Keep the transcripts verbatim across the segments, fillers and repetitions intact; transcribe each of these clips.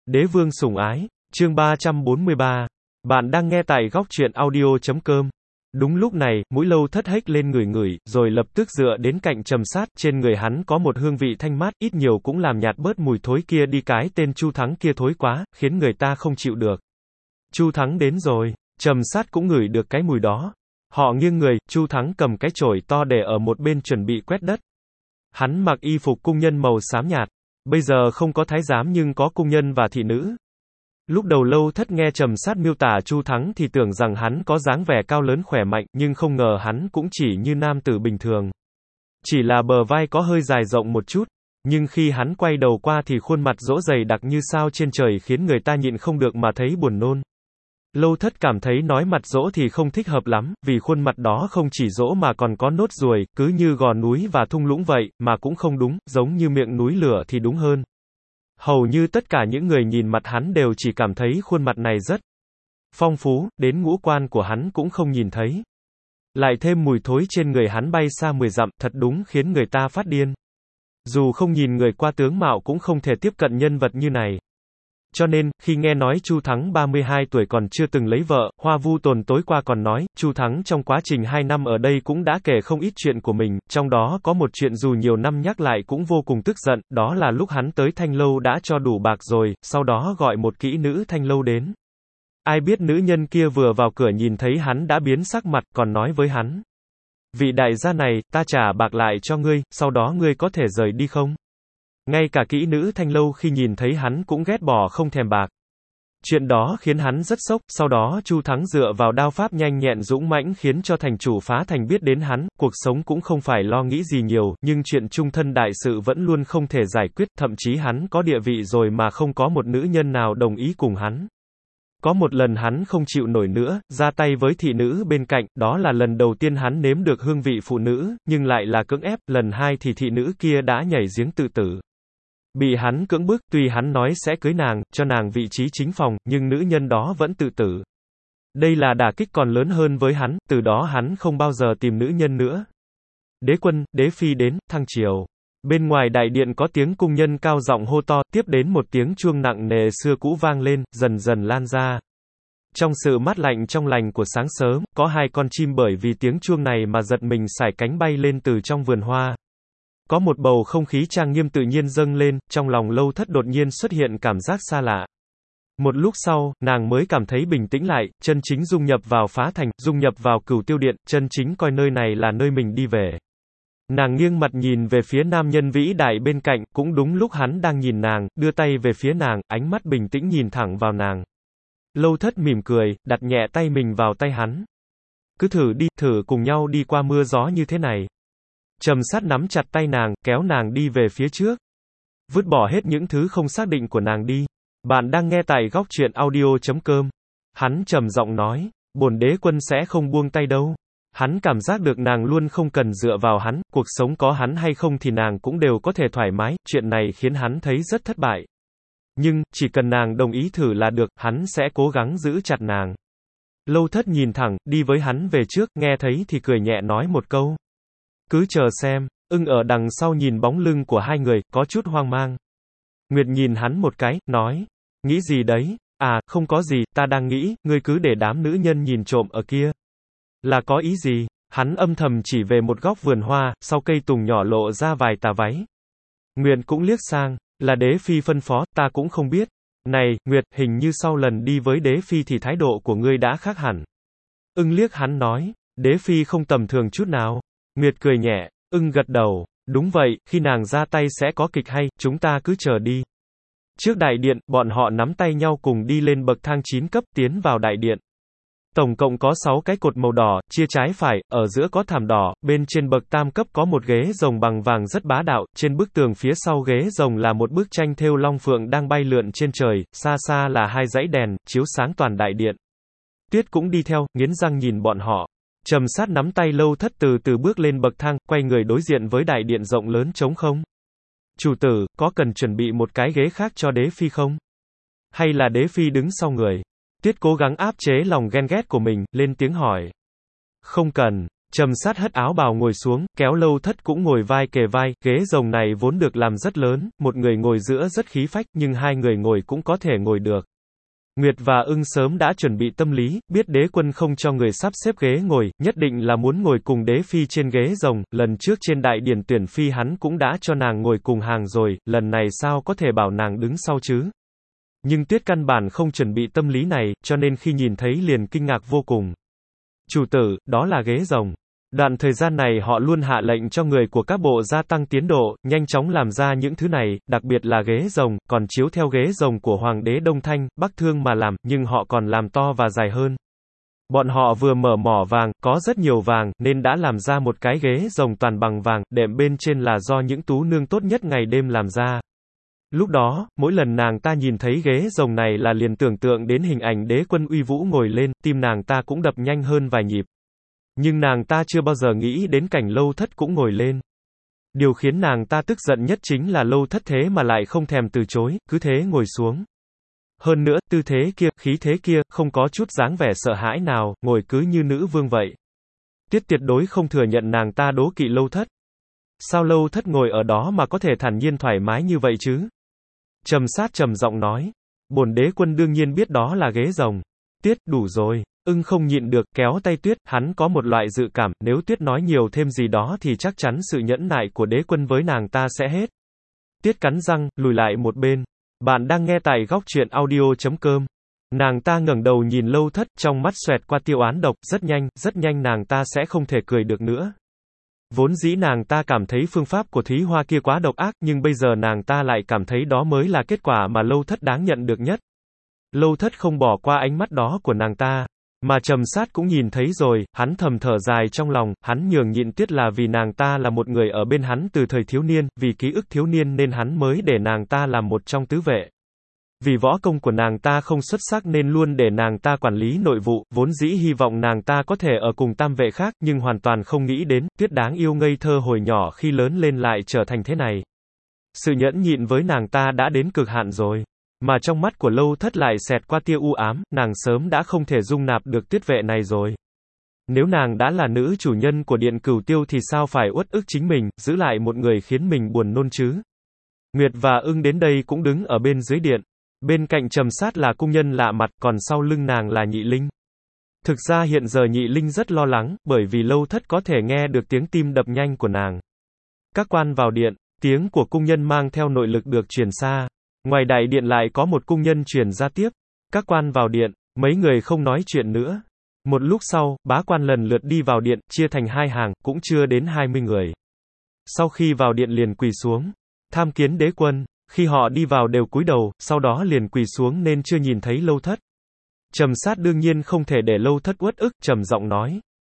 Đế vương sủng ái, chương ba trăm bốn mươi ba. Bạn đang nghe tại góc truyện audio chấm com. Đúng lúc này, mũi Lâu Thất hếch lên ngửi ngửi, rồi lập tức dựa đến cạnh Trầm Sát, trên người hắn có một hương vị thanh mát, ít nhiều cũng làm nhạt bớt mùi thối kia đi, cái tên Chu Thắng kia thối quá, khiến người ta không chịu được. Chu Thắng đến rồi, Trầm Sát cũng ngửi được cái mùi đó. Họ nghiêng người, Chu Thắng cầm cái chổi to để ở một bên chuẩn bị quét đất. Hắn mặc y phục cung nhân màu xám nhạt. Bây giờ không có thái giám nhưng có cung nhân và thị nữ. Lúc đầu Lâu Thất nghe Trầm Sát miêu tả Chu Thắng thì tưởng rằng hắn có dáng vẻ cao lớn khỏe mạnh, nhưng không ngờ hắn cũng chỉ như nam tử bình thường. Chỉ là bờ vai có hơi dài rộng một chút, nhưng khi hắn quay đầu qua thì khuôn mặt rỗ dày đặc như sao trên trời khiến người ta nhịn không được mà thấy buồn nôn. Lâu Thất cảm thấy nói mặt rỗ thì không thích hợp lắm, vì khuôn mặt đó không chỉ rỗ mà còn có nốt ruồi, cứ như gò núi và thung lũng vậy, mà cũng không đúng, giống như miệng núi lửa thì đúng hơn. Hầu như tất cả những người nhìn mặt hắn đều chỉ cảm thấy khuôn mặt này rất phong phú, đến ngũ quan của hắn cũng không nhìn thấy. Lại thêm mùi thối trên người hắn bay xa mười dặm, thật đúng khiến người ta phát điên. Dù không nhìn người qua tướng mạo cũng không thể tiếp cận nhân vật như này. Cho nên, khi nghe nói Chu Thắng ba mươi hai tuổi còn chưa từng lấy vợ, Hoa Vu Tồn tối qua còn nói, Chu Thắng trong quá trình hai năm ở đây cũng đã kể không ít chuyện của mình, trong đó có một chuyện dù nhiều năm nhắc lại cũng vô cùng tức giận, đó là lúc hắn tới Thanh Lâu đã cho đủ bạc rồi, sau đó gọi một kỹ nữ Thanh Lâu đến. Ai biết nữ nhân kia vừa vào cửa nhìn thấy hắn đã biến sắc mặt, còn nói với hắn: "Vị đại gia này, ta trả bạc lại cho ngươi, sau đó ngươi có thể rời đi không?" Ngay cả kỹ nữ Thanh Lâu khi nhìn thấy hắn cũng ghét bỏ không thèm bạc. Chuyện đó khiến hắn rất sốc, sau đó Chu Thắng dựa vào đao pháp nhanh nhẹn dũng mãnh khiến cho thành chủ phá thành biết đến hắn, cuộc sống cũng không phải lo nghĩ gì nhiều, nhưng chuyện chung thân đại sự vẫn luôn không thể giải quyết, thậm chí hắn có địa vị rồi mà không có một nữ nhân nào đồng ý cùng hắn. Có một lần hắn không chịu nổi nữa, ra tay với thị nữ bên cạnh, đó là lần đầu tiên hắn nếm được hương vị phụ nữ, nhưng lại là cưỡng ép, lần hai thì thị nữ kia đã nhảy giếng tự tử. Bị hắn cưỡng bức, tuy hắn nói sẽ cưới nàng, cho nàng vị trí chính phòng, nhưng nữ nhân đó vẫn tự tử. Đây là đả kích còn lớn hơn với hắn, từ đó hắn không bao giờ tìm nữ nhân nữa. Đế quân, đế phi đến, thăng triều. Bên ngoài đại điện có tiếng cung nhân cao giọng hô to, tiếp đến một tiếng chuông nặng nề xưa cũ vang lên, dần dần lan ra. Trong sự mát lạnh trong lành của sáng sớm, có hai con chim bởi vì tiếng chuông này mà giật mình sải cánh bay lên từ trong vườn hoa. Có một bầu không khí trang nghiêm tự nhiên dâng lên, trong lòng Lâu Thất đột nhiên xuất hiện cảm giác xa lạ. Một lúc sau, nàng mới cảm thấy bình tĩnh lại, chân chính dung nhập vào Phá Thành, dung nhập vào Cửu Tiêu Điện, chân chính coi nơi này là nơi mình đi về. Nàng nghiêng mặt nhìn về phía nam nhân vĩ đại bên cạnh, cũng đúng lúc hắn đang nhìn nàng, đưa tay về phía nàng, ánh mắt bình tĩnh nhìn thẳng vào nàng. Lâu Thất mỉm cười, đặt nhẹ tay mình vào tay hắn. Cứ thử đi, thử cùng nhau đi qua mưa gió như thế này. Trầm Sát nắm chặt tay nàng, kéo nàng đi về phía trước. Vứt bỏ hết những thứ không xác định của nàng đi. Bạn đang nghe tại góc truyện audio chấm com. Hắn trầm giọng nói, bổn đế quân sẽ không buông tay đâu. Hắn cảm giác được nàng luôn không cần dựa vào hắn, cuộc sống có hắn hay không thì nàng cũng đều có thể thoải mái, chuyện này khiến hắn thấy rất thất bại. Nhưng, chỉ cần nàng đồng ý thử là được, hắn sẽ cố gắng giữ chặt nàng. Lâu Thất nhìn thẳng, đi với hắn về trước, nghe thấy thì cười nhẹ nói một câu. Cứ chờ xem. Ưng ở đằng sau nhìn bóng lưng của hai người, có chút hoang mang. Nguyệt nhìn hắn một cái, nói, nghĩ gì đấy? À, không có gì, ta đang nghĩ, ngươi cứ để đám nữ nhân nhìn trộm ở kia. Là có ý gì? Hắn âm thầm chỉ về một góc vườn hoa, sau cây tùng nhỏ lộ ra vài tà váy. Nguyệt cũng liếc sang, là đế phi phân phó, ta cũng không biết. Này, Nguyệt, hình như sau lần đi với đế phi thì thái độ của ngươi đã khác hẳn. Ưng liếc hắn nói, đế phi không tầm thường chút nào. Nguyệt cười nhẹ, Ưng gật đầu, đúng vậy, khi nàng ra tay sẽ có kịch hay, chúng ta cứ chờ đi. Trước đại điện, bọn họ nắm tay nhau cùng đi lên bậc thang chín cấp, tiến vào đại điện. Tổng cộng có sáu cái cột màu đỏ, chia trái phải, ở giữa có thảm đỏ, bên trên bậc tam cấp có một ghế rồng bằng vàng rất bá đạo, trên bức tường phía sau ghế rồng là một bức tranh thêu long phượng đang bay lượn trên trời, xa xa là hai dãy đèn, chiếu sáng toàn đại điện. Tuyết cũng đi theo, nghiến răng nhìn bọn họ. Trầm Sát nắm tay Lâu Thất từ từ bước lên bậc thang, quay người đối diện với đại điện rộng lớn trống không. Chủ tử, có cần chuẩn bị một cái ghế khác cho đế phi không? Hay là đế phi đứng sau người? Tuyết cố gắng áp chế lòng ghen ghét của mình, lên tiếng hỏi. Không cần. Trầm Sát hất áo bào ngồi xuống, kéo Lâu Thất cũng ngồi vai kề vai, ghế rồng này vốn được làm rất lớn, một người ngồi giữa rất khí phách, nhưng hai người ngồi cũng có thể ngồi được. Nguyệt và Ưng sớm đã chuẩn bị tâm lý, biết đế quân không cho người sắp xếp ghế ngồi, nhất định là muốn ngồi cùng đế phi trên ghế rồng, lần trước trên đại điển tuyển phi hắn cũng đã cho nàng ngồi cùng hàng rồi, lần này sao có thể bảo nàng đứng sau chứ? Nhưng Tuyết căn bản không chuẩn bị tâm lý này, cho nên khi nhìn thấy liền kinh ngạc vô cùng. Chủ tử, đó là ghế rồng. Đoạn thời gian này họ luôn hạ lệnh cho người của các bộ gia tăng tiến độ, nhanh chóng làm ra những thứ này, đặc biệt là ghế rồng, còn chiếu theo ghế rồng của Hoàng đế Đông Thanh, Bắc Thương mà làm, nhưng họ còn làm to và dài hơn. Bọn họ vừa mở mỏ vàng, có rất nhiều vàng, nên đã làm ra một cái ghế rồng toàn bằng vàng, đệm bên trên là do những tú nương tốt nhất ngày đêm làm ra. Lúc đó, mỗi lần nàng ta nhìn thấy ghế rồng này là liền tưởng tượng đến hình ảnh đế quân uy vũ ngồi lên, tim nàng ta cũng đập nhanh hơn vài nhịp. Nhưng nàng ta chưa bao giờ nghĩ đến cảnh Lâu Thất cũng ngồi lên. Điều khiến nàng ta tức giận nhất chính là Lâu Thất thế mà lại không thèm từ chối, cứ thế ngồi xuống. Hơn nữa, tư thế kia, khí thế kia, không có chút dáng vẻ sợ hãi nào, ngồi cứ như nữ vương vậy. Tiết tuyệt đối không thừa nhận nàng ta đố kỵ Lâu Thất. Sao Lâu Thất ngồi ở đó mà có thể thản nhiên thoải mái như vậy chứ? Trầm Sát trầm giọng nói. Bổn đế quân đương nhiên biết đó là ghế rồng. Tiết, đủ rồi. Ưng không nhịn được, kéo tay Tuyết, hắn có một loại dự cảm, nếu Tuyết nói nhiều thêm gì đó thì chắc chắn sự nhẫn nại của đế quân với nàng ta sẽ hết. Tiết cắn răng, lùi lại một bên. Bạn đang nghe tại góc truyện audio chấm com. Nàng ta ngẩng đầu nhìn Lâu Thất, trong mắt xoẹt qua tiêu oán độc, rất nhanh, rất nhanh nàng ta sẽ không thể cười được nữa. Vốn dĩ nàng ta cảm thấy phương pháp của Thúy Hoa kia quá độc ác, nhưng bây giờ nàng ta lại cảm thấy đó mới là kết quả mà Lâu Thất đáng nhận được nhất. Lâu Thất không bỏ qua ánh mắt đó của nàng ta. Mà Trầm Sát cũng nhìn thấy rồi, hắn thầm thở dài trong lòng, hắn nhường nhịn Tuyết là vì nàng ta là một người ở bên hắn từ thời thiếu niên, vì ký ức thiếu niên nên hắn mới để nàng ta làm một trong tứ vệ. Vì võ công của nàng ta không xuất sắc nên luôn để nàng ta quản lý nội vụ, vốn dĩ hy vọng nàng ta có thể ở cùng tam vệ khác, nhưng hoàn toàn không nghĩ đến, Tuyết đáng yêu ngây thơ hồi nhỏ khi lớn lên lại trở thành thế này. Sự nhẫn nhịn với nàng ta đã đến cực hạn rồi. Mà trong mắt của Lâu Thất lại xẹt qua tia u ám, nàng sớm đã không thể dung nạp được Tuyết vệ này rồi. Nếu nàng đã là nữ chủ nhân của Điện Cửu Tiêu thì sao phải uất ức chính mình, giữ lại một người khiến mình buồn nôn chứ? Nguyệt và Ưng đến đây cũng đứng ở bên dưới điện. Bên cạnh Trầm Sát là cung nhân lạ mặt, còn sau lưng nàng là Nhị Linh. Thực ra hiện giờ Nhị Linh rất lo lắng, bởi vì Lâu Thất có thể nghe được tiếng tim đập nhanh của nàng. Các quan vào điện, tiếng của cung nhân mang theo nội lực được truyền xa. Ngoài đại điện lại có một cung nhân truyền ra tiếp. Các quan vào điện, mấy người không nói chuyện nữa. Một lúc sau, bá quan lần lượt đi vào điện, chia thành hai hàng, cũng chưa đến hai mươi người. Sau khi vào điện liền quỳ xuống, tham kiến đế quân. Khi họ đi vào đều cúi đầu, sau đó liền quỳ xuống nên chưa nhìn thấy Lâu Thất. Trầm Sát đương nhiên không thể để Lâu Thất uất ức, trầm giọng nói.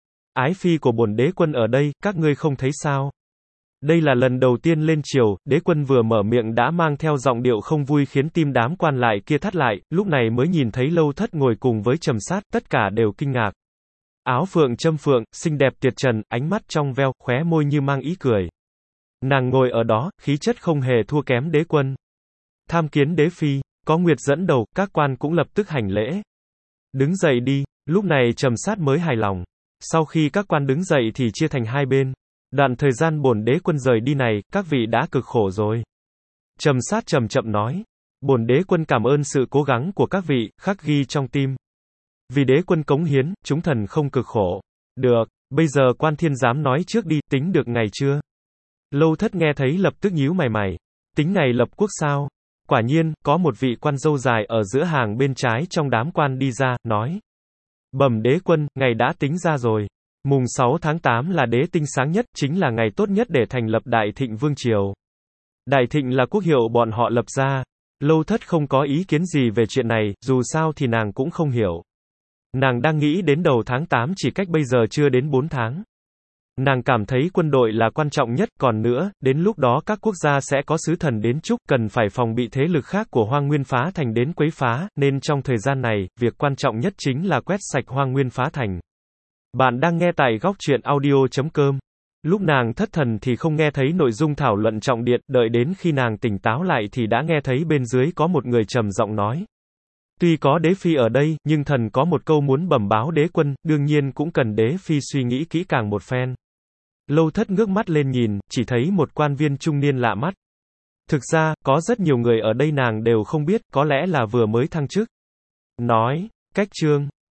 Ái phi của bổn đế quân ở đây, các ngươi không thấy sao? Đây là lần đầu tiên lên triều, đế quân vừa mở miệng đã mang theo giọng điệu không vui khiến tim đám quan lại kia thắt lại, lúc này mới nhìn thấy Lâu Thất ngồi cùng với Trầm Sát, tất cả đều kinh ngạc. Áo phượng châm phượng, xinh đẹp tuyệt trần, ánh mắt trong veo, khóe môi như mang ý cười. Nàng ngồi ở đó, khí chất không hề thua kém đế quân. Tham kiến đế phi, có Nguyệt dẫn đầu, các quan cũng lập tức hành lễ. Đứng dậy đi, lúc này Trầm Sát mới hài lòng. Sau khi các quan đứng dậy thì chia thành hai bên. Đoạn thời gian bổn đế quân rời đi này, các vị đã cực khổ rồi. Trầm Sát trầm chậm nói. Bổn đế quân cảm ơn sự cố gắng của các vị, khắc ghi trong tim. Vì đế quân cống hiến, chúng thần không cực khổ. Được, bây giờ quan thiên giám nói trước đi, tính được ngày chưa? Lâu Thất nghe thấy lập tức nhíu mày mày. Tính ngày lập quốc sao? Quả nhiên, có một vị quan râu dài ở giữa hàng bên trái trong đám quan đi ra, nói. Bẩm đế quân, ngày đã tính ra rồi. Mùng sáu tháng tám là đế tinh sáng nhất, chính là ngày tốt nhất để thành lập Đại Thịnh Vương Triều. Đại Thịnh là quốc hiệu bọn họ lập ra. Lâu Thất không có ý kiến gì về chuyện này, dù sao thì nàng cũng không hiểu. Nàng đang nghĩ đến đầu tháng tám chỉ cách bây giờ chưa đến bốn tháng. Nàng cảm thấy quân đội là quan trọng nhất, còn nữa, đến lúc đó các quốc gia sẽ có sứ thần đến chúc, cần phải phòng bị thế lực khác của Hoang Nguyên Phá Thành đến quấy phá, nên trong thời gian này, việc quan trọng nhất chính là quét sạch Hoang Nguyên Phá Thành. Bạn đang nghe tại góc truyện audio chấm com. Lúc nàng thất thần thì không nghe thấy nội dung thảo luận trọng điện, đợi đến khi nàng tỉnh táo lại thì đã nghe thấy bên dưới có một người trầm giọng nói. Tuy có đế phi ở đây, nhưng thần có một câu muốn bẩm báo đế quân, đương nhiên cũng cần đế phi suy nghĩ kỹ càng một phen. Lâu Thất ngước mắt lên nhìn, chỉ thấy một quan viên trung niên lạ mắt. Thực ra, có rất nhiều người ở đây nàng đều không biết, có lẽ là vừa mới thăng chức. Nói, cách trương.